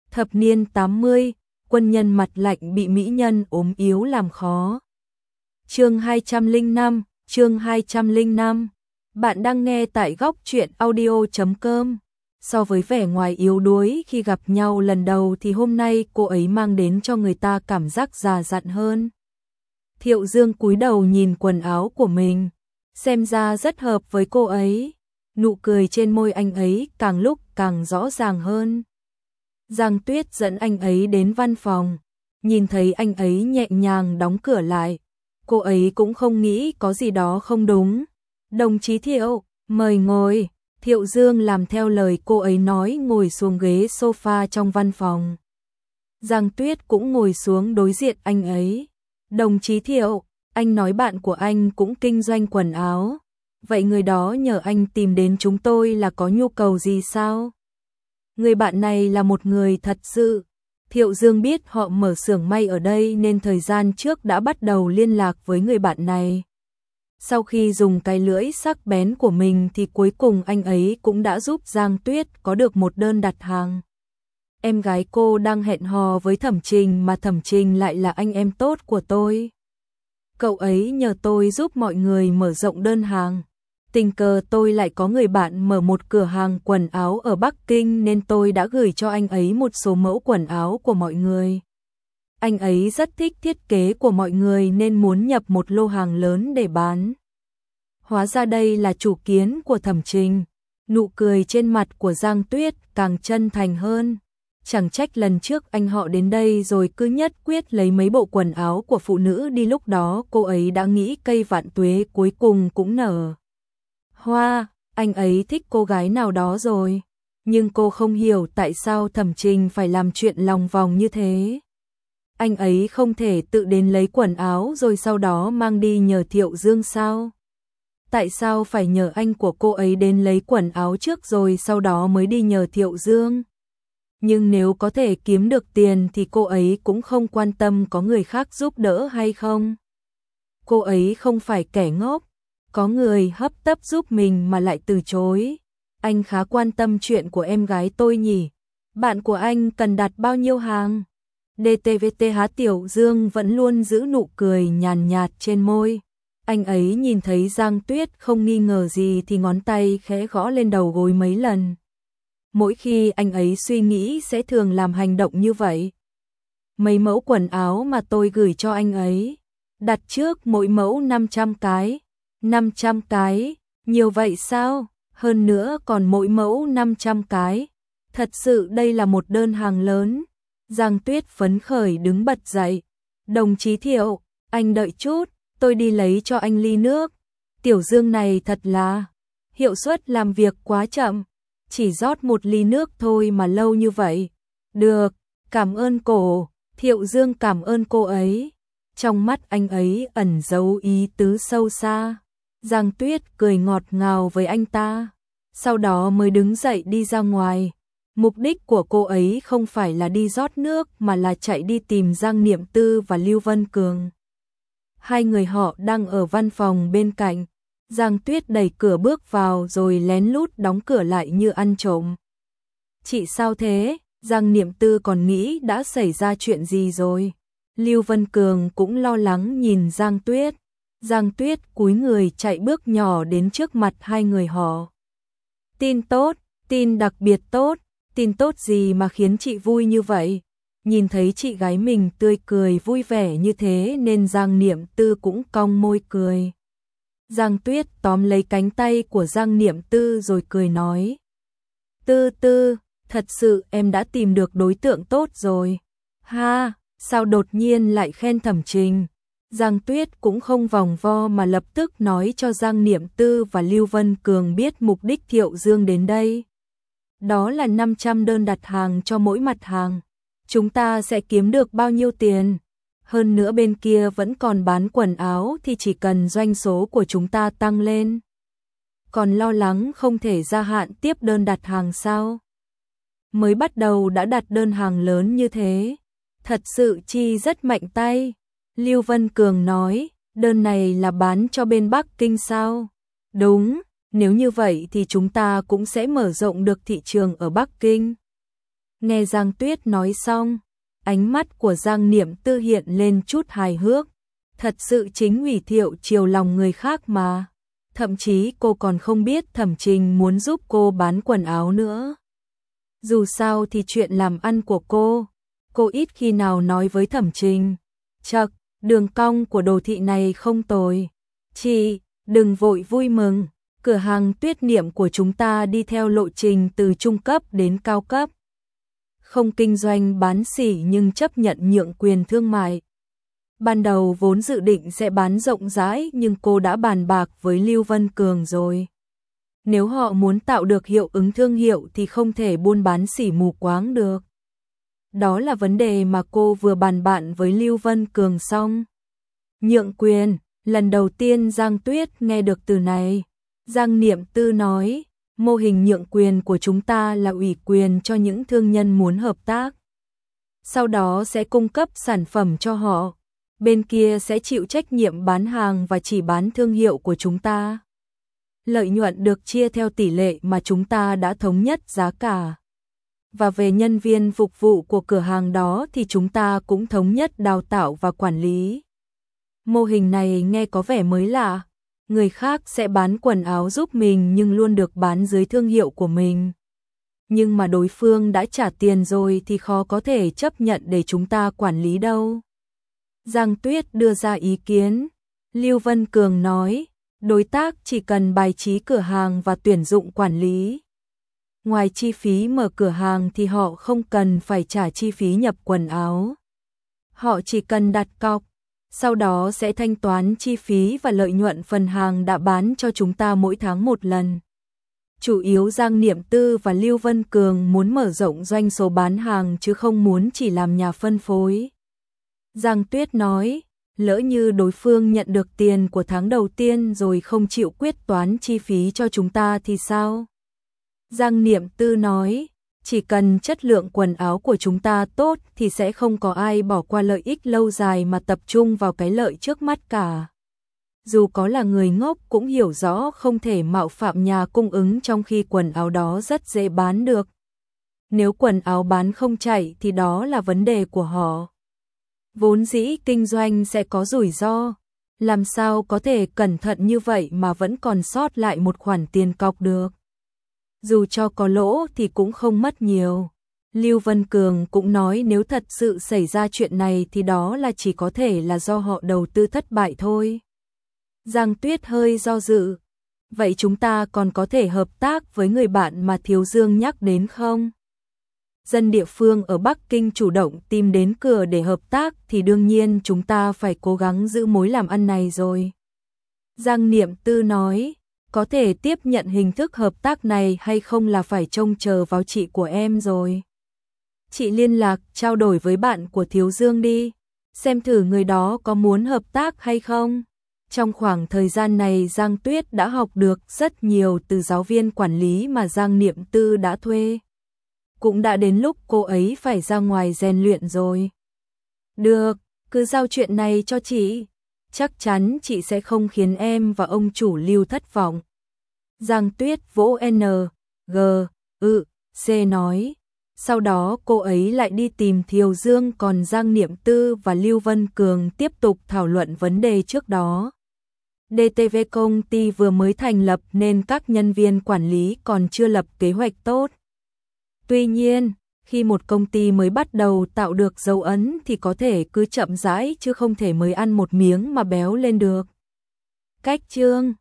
Thập niên 80, quân nhân mặt lạnh bị mỹ nhân ốm yếu làm khó. Chương 205, chương 205. Bạn đang nghe tại góc truyện audio.com. So với vẻ ngoài yếu đuối khi gặp nhau lần đầu thì hôm nay cô ấy mang đến cho người ta cảm giác già dặn hơn. Thiệu Dương cúi đầu nhìn quần áo của mình, xem ra rất hợp với cô ấy. Nụ cười trên môi anh ấy càng lúc càng rõ ràng hơn. Giang Tuyết dẫn anh ấy đến văn phòng, nhìn thấy anh ấy nhẹ nhàng đóng cửa lại. Cô ấy cũng không nghĩ có gì đó không đúng. Đồng chí Thiệu, mời ngồi. Thiệu Dương làm theo lời cô ấy nói, ngồi xuống ghế sofa trong văn phòng. Giang Tuyết cũng ngồi xuống đối diện anh ấy. Đồng chí Thiệu, anh nói bạn của anh cũng kinh doanh quần áo. Vậy người đó nhờ anh tìm đến chúng tôi là có nhu cầu gì sao? Người bạn này là một người thật sự. Thiệu Dương biết họ mở xưởng may ở đây nên thời gian trước đã bắt đầu liên lạc với người bạn này. Sau khi dùng cái lưỡi sắc bén của mình thì cuối cùng anh ấy cũng đã giúp Giang Tuyết có được một đơn đặt hàng. Em gái cô đang hẹn hò với Thẩm Trình mà Thẩm Trình lại là anh em tốt của tôi. Cậu ấy nhờ tôi giúp mọi người mở rộng đơn hàng. Tình cờ tôi lại có người bạn mở một cửa hàng quần áo ở Bắc Kinh nên tôi đã gửi cho anh ấy một số mẫu quần áo của mọi người. Anh ấy rất thích thiết kế của mọi người nên muốn nhập một lô hàng lớn để bán. Hóa ra đây là chủ kiến của Thẩm Trình. Nụ cười trên mặt của Giang Tuyết càng chân thành hơn. Chẳng trách lần trước anh họ đến đây rồi cứ nhất quyết lấy mấy bộ quần áo của phụ nữ đi, lúc đó cô ấy đã nghĩ cây vạn tuế cuối cùng cũng nở hoa, anh ấy thích cô gái nào đó rồi. Nhưng cô không hiểu tại sao Thẩm Trình phải làm chuyện lòng vòng như thế. Anh ấy không thể tự đến lấy quần áo rồi sau đó mang đi nhờ Thiệu Dương sao? Tại sao phải nhờ anh của cô ấy đến lấy quần áo trước rồi sau đó mới đi nhờ Thiệu Dương? Nhưng nếu có thể kiếm được tiền thì cô ấy cũng không quan tâm có người khác giúp đỡ hay không. Cô ấy không phải kẻ ngốc, có người hấp tấp giúp mình mà lại từ chối. Anh khá quan tâm chuyện của em gái tôi nhỉ? Bạn của anh cần đặt bao nhiêu hàng? DTVT há. Tiểu Dương vẫn luôn giữ nụ cười nhàn nhạt trên môi. Anh ấy nhìn thấy Giang Tuyết không nghi ngờ gì thì ngón tay khẽ gõ lên đầu gối mấy lần. Mỗi khi anh ấy suy nghĩ sẽ thường làm hành động như vậy. Mấy mẫu quần áo mà tôi gửi cho anh ấy, đặt trước mỗi mẫu 500 cái. 500 cái, nhiều vậy sao? Hơn nữa còn mỗi mẫu 500 cái. Thật sự đây là một đơn hàng lớn. Giang Tuyết phấn khởi đứng bật dậy. Đồng chí Thiệu, anh đợi chút, tôi đi lấy cho anh ly nước. Tiểu Dương này thật là hiệu suất làm việc quá chậm. Chỉ rót một ly nước thôi mà lâu như vậy. Được, cảm ơn cô. Thiệu Dương cảm ơn cô ấy. Trong mắt anh ấy ẩn giấu ý tứ sâu xa. Giang Tuyết cười ngọt ngào với anh ta, sau đó mới đứng dậy đi ra ngoài. Mục đích của cô ấy không phải là đi rót nước mà là chạy đi tìm Giang Niệm Tư và Lưu Vân Cường. Hai người họ đang ở văn phòng bên cạnh. Giang Tuyết đẩy cửa bước vào rồi lén lút đóng cửa lại như ăn trộm. Chị sao thế? Giang Niệm Tư còn nghĩ đã xảy ra chuyện gì rồi. Lưu Vân Cường cũng lo lắng nhìn Giang Tuyết. Giang Tuyết cúi người chạy bước nhỏ đến trước mặt hai người họ. Tin tốt, tin đặc biệt tốt, tin tốt gì mà khiến chị vui như vậy? Nhìn thấy chị gái mình tươi cười vui vẻ như thế nên Giang Niệm Tư cũng cong môi cười. Giang Tuyết tóm lấy cánh tay của Giang Niệm Tư rồi cười nói. Tư Tư, thật sự em đã tìm được đối tượng tốt rồi. Ha, sao đột nhiên lại khen Thẩm Trình? Giang Tuyết cũng không vòng vo mà lập tức nói cho Giang Niệm Tư và Lưu Vân Cường biết mục đích Thiệu Dương đến đây. Đó là 500 đơn đặt hàng cho mỗi mặt hàng. Chúng ta sẽ kiếm được bao nhiêu tiền? Hơn nữa bên kia vẫn còn bán quần áo thì chỉ cần doanh số của chúng ta tăng lên. Còn lo lắng không thể gia hạn tiếp đơn đặt hàng sao? Mới bắt đầu đã đặt đơn hàng lớn như thế. Thật sự chi rất mạnh tay. Lưu Vân Cường nói, đơn này là bán cho bên Bắc Kinh sao? Đúng, nếu như vậy thì chúng ta cũng sẽ mở rộng được thị trường ở Bắc Kinh. Nghe Giang Tuyết nói xong, ánh mắt của Giang Niệm Tư hiện lên chút hài hước. Thật sự chính ủy Thiệu chiều lòng người khác mà. Thậm chí cô còn không biết Thẩm Trình muốn giúp cô bán quần áo nữa. Dù sao thì chuyện làm ăn của cô ít khi nào nói với Thẩm Trình. Chậc, đường cong của đồ thị này không tồi. Chị, đừng vội vui mừng, cửa hàng Tuyết Niệm của chúng ta đi theo lộ trình từ trung cấp đến cao cấp. Không kinh doanh bán sỉ nhưng chấp nhận nhượng quyền thương mại. Ban đầu vốn dự định sẽ bán rộng rãi nhưng cô đã bàn bạc với Lưu Vân Cường rồi. Nếu họ muốn tạo được hiệu ứng thương hiệu thì không thể buôn bán sỉ mù quáng được. Đó là vấn đề mà cô vừa bàn bạc với Lưu Vân Cường xong. Nhượng quyền, lần đầu tiên Giang Tuyết nghe được từ này. Giang Niệm Tư nói, mô hình nhượng quyền của chúng ta là ủy quyền cho những thương nhân muốn hợp tác. Sau đó sẽ cung cấp sản phẩm cho họ. Bên kia sẽ chịu trách nhiệm bán hàng và chỉ bán thương hiệu của chúng ta. Lợi nhuận được chia theo tỷ lệ mà chúng ta đã thống nhất giá cả. Và về nhân viên phục vụ của cửa hàng đó thì chúng ta cũng thống nhất đào tạo và quản lý. Mô hình này nghe có vẻ mới lạ. Người khác sẽ bán quần áo giúp mình nhưng luôn được bán dưới thương hiệu của mình. Nhưng mà đối phương đã trả tiền rồi thì khó có thể chấp nhận để chúng ta quản lý đâu. Giang Tuyết đưa ra ý kiến. Lưu Vân Cường nói, đối tác chỉ cần bài trí cửa hàng và tuyển dụng quản lý. Ngoài chi phí mở cửa hàng thì họ không cần phải trả chi phí nhập quần áo. Họ chỉ cần đặt cọc, sau đó sẽ thanh toán chi phí và lợi nhuận phần hàng đã bán cho chúng ta mỗi tháng một lần. Chủ yếu Giang Niệm Tư và Lưu Vân Cường muốn mở rộng doanh số bán hàng chứ không muốn chỉ làm nhà phân phối. Giang Tuyết nói, lỡ như đối phương nhận được tiền của tháng đầu tiên rồi không chịu quyết toán chi phí cho chúng ta thì sao? Giang Niệm Tư nói, chỉ cần chất lượng quần áo của chúng ta tốt thì sẽ không có ai bỏ qua lợi ích lâu dài mà tập trung vào cái lợi trước mắt cả. Dù có là người ngốc cũng hiểu rõ không thể mạo phạm nhà cung ứng trong khi quần áo đó rất dễ bán được. Nếu quần áo bán không chạy thì đó là vấn đề của họ. Vốn dĩ kinh doanh sẽ có rủi ro, làm sao có thể cẩn thận như vậy mà vẫn còn sót lại một khoản tiền cọc được. Dù cho có lỗ thì cũng không mất nhiều. Lưu Vân Cường cũng nói nếu thật sự xảy ra chuyện này thì đó là chỉ có thể là do họ đầu tư thất bại thôi. Giang Tuyết hơi do dự. Vậy chúng ta còn có thể hợp tác với người bạn mà Thiếu Dương nhắc đến không? Dân địa phương ở Bắc Kinh chủ động tìm đến cửa để hợp tác thì đương nhiên chúng ta phải cố gắng giữ mối làm ăn này rồi. Giang Niệm Tư nói, có thể tiếp nhận hình thức hợp tác này hay không là phải trông chờ vào chị của em rồi. Chị liên lạc trao đổi với bạn của Thiếu Dương đi, xem thử người đó có muốn hợp tác hay không. Trong khoảng thời gian này Giang Tuyết đã học được rất nhiều từ giáo viên quản lý mà Giang Niệm Tư đã thuê. Cũng đã đến lúc cô ấy phải ra ngoài rèn luyện rồi. Được, cứ giao chuyện này cho chị. Chắc chắn chị sẽ không khiến em và ông chủ Lưu thất vọng. Giang Tuyết vỗ N, G, C nói. Sau đó cô ấy lại đi tìm Thiếu Dương còn Giang Niệm Tư và Lưu Vân Cường tiếp tục thảo luận vấn đề trước đó. DTV công ty vừa mới thành lập nên các nhân viên quản lý còn chưa lập kế hoạch tốt. Tuy nhiên, khi một công ty mới bắt đầu tạo được dấu ấn thì có thể cứ chậm rãi chứ không thể mới ăn một miếng mà béo lên được. Cách chương